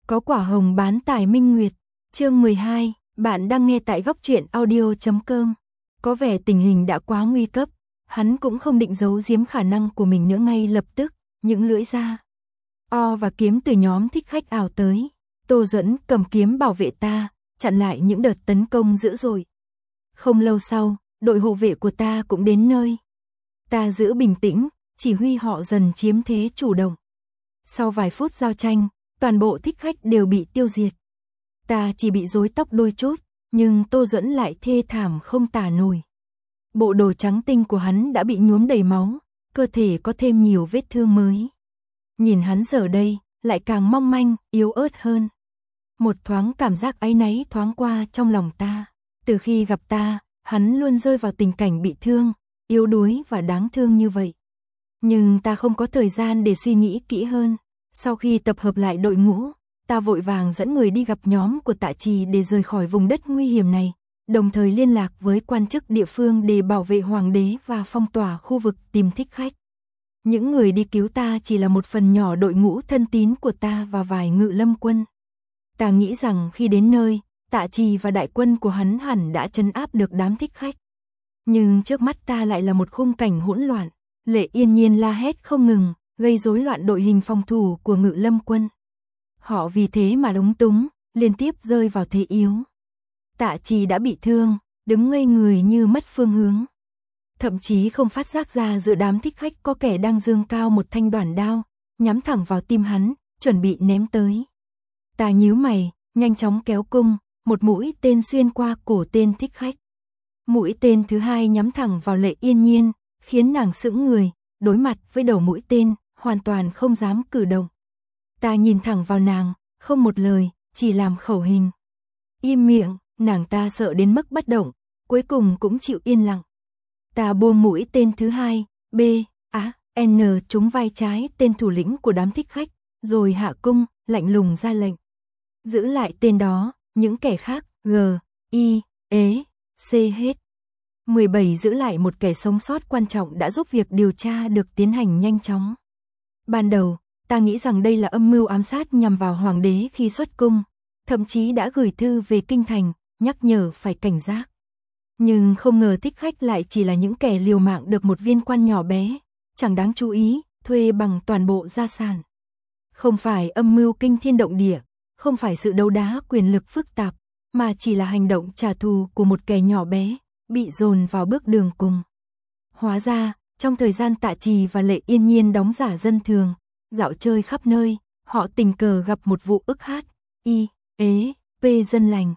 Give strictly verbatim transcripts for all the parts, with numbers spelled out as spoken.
Có quả hồng bán tài minh nguyệt. Chương mười hai, bạn đang nghe tại góc truyện audio chấm com. Có vẻ tình hình đã quá nguy cấp, hắn cũng không định giấu giếm khả năng của mình nữa, ngay lập tức, những lưỡi dao o và kiếm từ nhóm thích khách ảo tới. Tô Duẫn cầm kiếm bảo vệ ta, chặn lại những đợt tấn công dữ dội. Không lâu sau, đội hộ vệ của ta cũng đến nơi. Ta giữ bình tĩnh, chỉ huy họ dần chiếm thế chủ động. Sau vài phút giao tranh, toàn bộ thích khách đều bị tiêu diệt. Ta chỉ bị rối tóc đôi chút, nhưng Tô Duẫn lại thê thảm không tả nổi. Bộ đồ trắng tinh của hắn đã bị nhuốm đầy máu, cơ thể có thêm nhiều vết thương mới. Nhìn hắn giờ đây, lại càng mong manh, yếu ớt hơn. Một thoáng cảm giác áy náy thoáng qua trong lòng ta. Từ khi gặp ta, hắn luôn rơi vào tình cảnh bị thương, yếu đuối và đáng thương như vậy. Nhưng ta không có thời gian để suy nghĩ kỹ hơn. Sau khi tập hợp lại đội ngũ, ta vội vàng dẫn người đi gặp nhóm của Tạ Trì để rời khỏi vùng đất nguy hiểm này, đồng thời liên lạc với quan chức địa phương để bảo vệ hoàng đế và phong tỏa khu vực tìm thích khách. Những người đi cứu ta chỉ là một phần nhỏ đội ngũ thân tín của ta và vài ngự lâm quân. Ta nghĩ rằng khi đến nơi, Tạ Trì và đại quân của hắn hẳn đã trấn áp được đám thích khách. Nhưng trước mắt ta lại là một khung cảnh hỗn loạn. Lệ Yên Nhiên la hét không ngừng, gây rối loạn đội hình phòng thủ của ngự lâm quân. Họ vì thế mà lúng túng, liên tiếp rơi vào thế yếu. Tạ Trì đã bị thương, đứng ngây người như mất phương hướng. Thậm chí không phát giác ra giữa đám thích khách có kẻ đang giương cao một thanh đoản đao, nhắm thẳng vào tim hắn, chuẩn bị ném tới. Ta nhíu mày, nhanh chóng kéo cung, một mũi tên xuyên qua cổ tên thích khách. Mũi tên thứ hai nhắm thẳng vào Lệ Yên Nhiên, khiến nàng sững người, đối mặt với đầu mũi tên, hoàn toàn không dám cử động. Ta nhìn thẳng vào nàng, không một lời, chỉ làm khẩu hình. Im miệng, nàng ta sợ đến mức bất động, cuối cùng cũng chịu yên lặng. Ta buông mũi tên thứ hai, B, A, N trúng vai trái tên thủ lĩnh của đám thích khách, rồi hạ cung, lạnh lùng ra lệnh. Giữ lại tên đó, những kẻ khác, G, I, E, C hết. mười bảy giữ lại một kẻ sống sót quan trọng đã giúp việc điều tra được tiến hành nhanh chóng. Ban đầu, ta nghĩ rằng đây là âm mưu ám sát nhằm vào hoàng đế khi xuất cung, thậm chí đã gửi thư về kinh thành, nhắc nhở phải cảnh giác. Nhưng không ngờ thích khách lại chỉ là những kẻ liều mạng được một viên quan nhỏ bé, chẳng đáng chú ý, thuê bằng toàn bộ gia sản. Không phải âm mưu kinh thiên động địa, không phải sự đấu đá quyền lực phức tạp, mà chỉ là hành động trả thù của một kẻ nhỏ bé, bị dồn vào bước đường cùng. Hóa ra, trong thời gian Tạ Trì và Lệ Yên Nhiên đóng giả dân thường, dạo chơi khắp nơi, họ tình cờ gặp một vụ ức hát, I, ế, P dân lành.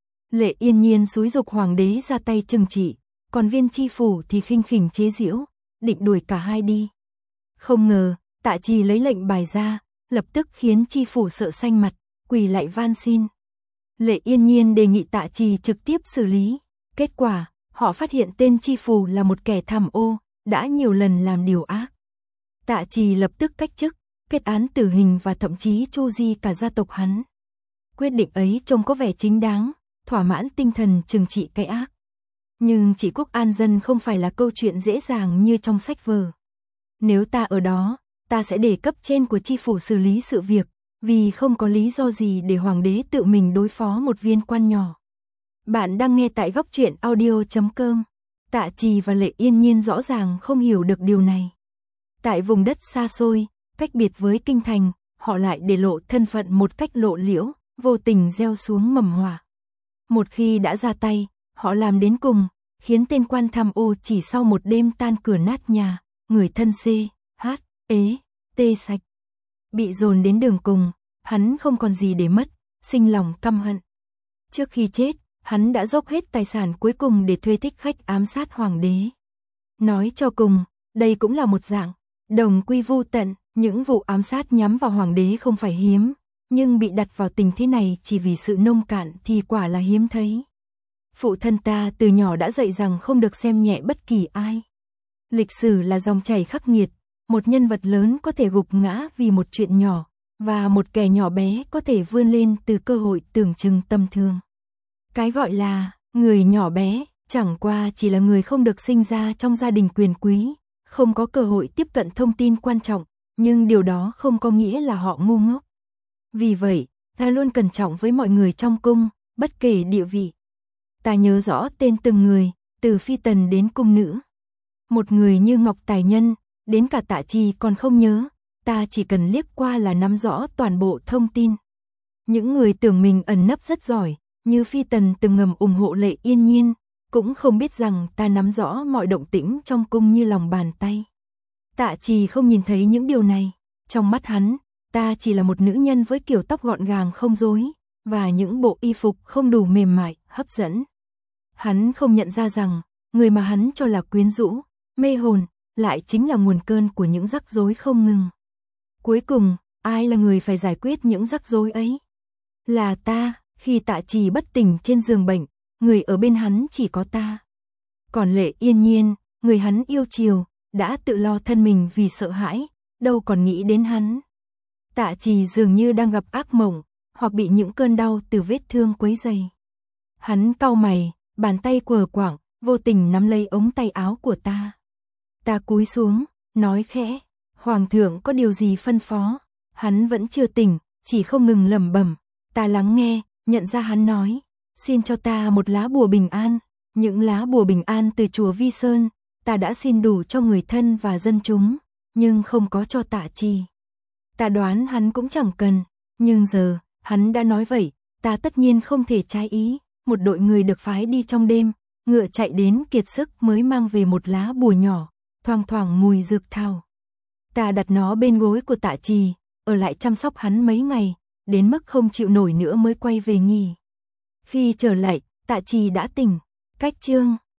Lệ Yên Nhiên xúi giục hoàng đế ra tay trừng trị, còn viên tri phủ thì khinh khỉnh chế giễu, định đuổi cả hai đi. Không ngờ, Tạ Trì lấy lệnh bài ra, lập tức khiến tri phủ sợ xanh mặt, quỳ lại van xin. Lệ Yên Nhiên đề nghị Tạ Trì trực tiếp xử lý. Kết quả, họ phát hiện tên tri phủ là một kẻ tham ô, đã nhiều lần làm điều ác. Tạ Trì lập tức cách chức, kết án tử hình và thậm chí tru di cả gia tộc hắn. Quyết định ấy trông có vẻ chính đáng, thỏa mãn tinh thần trừng trị cái ác. Nhưng trị quốc an dân không phải là câu chuyện dễ dàng như trong sách vở. Nếu ta ở đó, ta sẽ để cấp trên của tri phủ xử lý sự việc, vì không có lý do gì để hoàng đế tự mình đối phó một viên quan nhỏ. Bạn đang nghe tại góc truyện audio chấm com. Tạ Trì và Lệ Yên Nhiên rõ ràng không hiểu được điều này. Tại vùng đất xa xôi, cách biệt với kinh thành, họ lại để lộ thân phận một cách lộ liễu, vô tình gieo xuống mầm họa. Một khi đã ra tay, họ làm đến cùng, khiến tên quan tham ô chỉ sau một đêm tan cửa nát nhà, người thân C, H, ế, T sạch. Bị dồn đến đường cùng, hắn không còn gì để mất, sinh lòng căm hận. Trước khi chết, hắn đã dốc hết tài sản cuối cùng để thuê thích khách ám sát hoàng đế. Nói cho cùng, đây cũng là một dạng đồng quy vu tận. Những vụ ám sát nhắm vào hoàng đế không phải hiếm, nhưng bị đặt vào tình thế này chỉ vì sự nông cạn thì quả là hiếm thấy. Phụ thân ta từ nhỏ đã dạy rằng không được xem nhẹ bất kỳ ai. Lịch sử là dòng chảy khắc nghiệt, một nhân vật lớn có thể gục ngã vì một chuyện nhỏ, và một kẻ nhỏ bé có thể vươn lên từ cơ hội tưởng chừng tầm thường. Cái gọi là người nhỏ bé, chẳng qua chỉ là người không được sinh ra trong gia đình quyền quý, không có cơ hội tiếp cận thông tin quan trọng, nhưng điều đó không có nghĩa là họ ngu ngốc. Vì vậy, Ta luôn cẩn trọng với mọi người trong cung, bất kể địa vị. Ta nhớ rõ tên từng người, từ phi tần đến cung nữ. Một người như Ngọc Tài Nhân, đến cả Tạ Trì còn không nhớ, ta chỉ cần liếc qua là nắm rõ toàn bộ thông tin. Những người tưởng mình ẩn nấp rất giỏi, như phi tần từng ngầm ủng hộ Lệ Yên Nhiên, cũng không biết rằng ta nắm rõ mọi động tĩnh trong cung như lòng bàn tay. Tạ Trì không nhìn thấy những điều này, trong mắt hắn, ta chỉ là một nữ nhân với kiểu tóc gọn gàng không rối, và những bộ y phục không đủ mềm mại, hấp dẫn. Hắn không nhận ra rằng, người mà hắn cho là quyến rũ, mê hồn, lại chính là nguồn cơn của những rắc rối không ngừng. Cuối cùng, ai là người phải giải quyết những rắc rối ấy? Là ta, khi Tạ Trì bất tỉnh trên giường bệnh, người ở bên hắn chỉ có ta. Còn Lệ Yên Nhiên, người hắn yêu chiều, đã tự lo thân mình vì sợ hãi, đâu còn nghĩ đến hắn. Tạ Trì dường như đang gặp ác mộng, hoặc bị những cơn đau từ vết thương quấy rầy. Hắn cau mày, bàn tay quờ quạng, vô tình nắm lấy ống tay áo của ta. Ta cúi xuống, nói khẽ, Hoàng thượng có điều gì phân phó? Hắn vẫn chưa tỉnh, chỉ không ngừng lẩm bẩm. Ta lắng nghe, nhận ra hắn nói, xin cho ta một lá bùa bình an. Những lá bùa bình an từ chùa Vi Sơn, ta đã xin đủ cho người thân và dân chúng, nhưng không có cho Tạ Trì. Ta đoán hắn cũng chẳng cần, nhưng giờ, hắn đã nói vậy, ta tất nhiên không thể trái ý. Một đội người được phái đi trong đêm, ngựa chạy đến kiệt sức mới mang về một lá bùa nhỏ, thoang thoảng mùi dược thảo. Ta đặt nó bên gối của Tạ Trì, ở lại chăm sóc hắn mấy ngày, đến mức không chịu nổi nữa mới quay về nghỉ. Khi trở lại, Tạ Trì đã tỉnh. Cách chương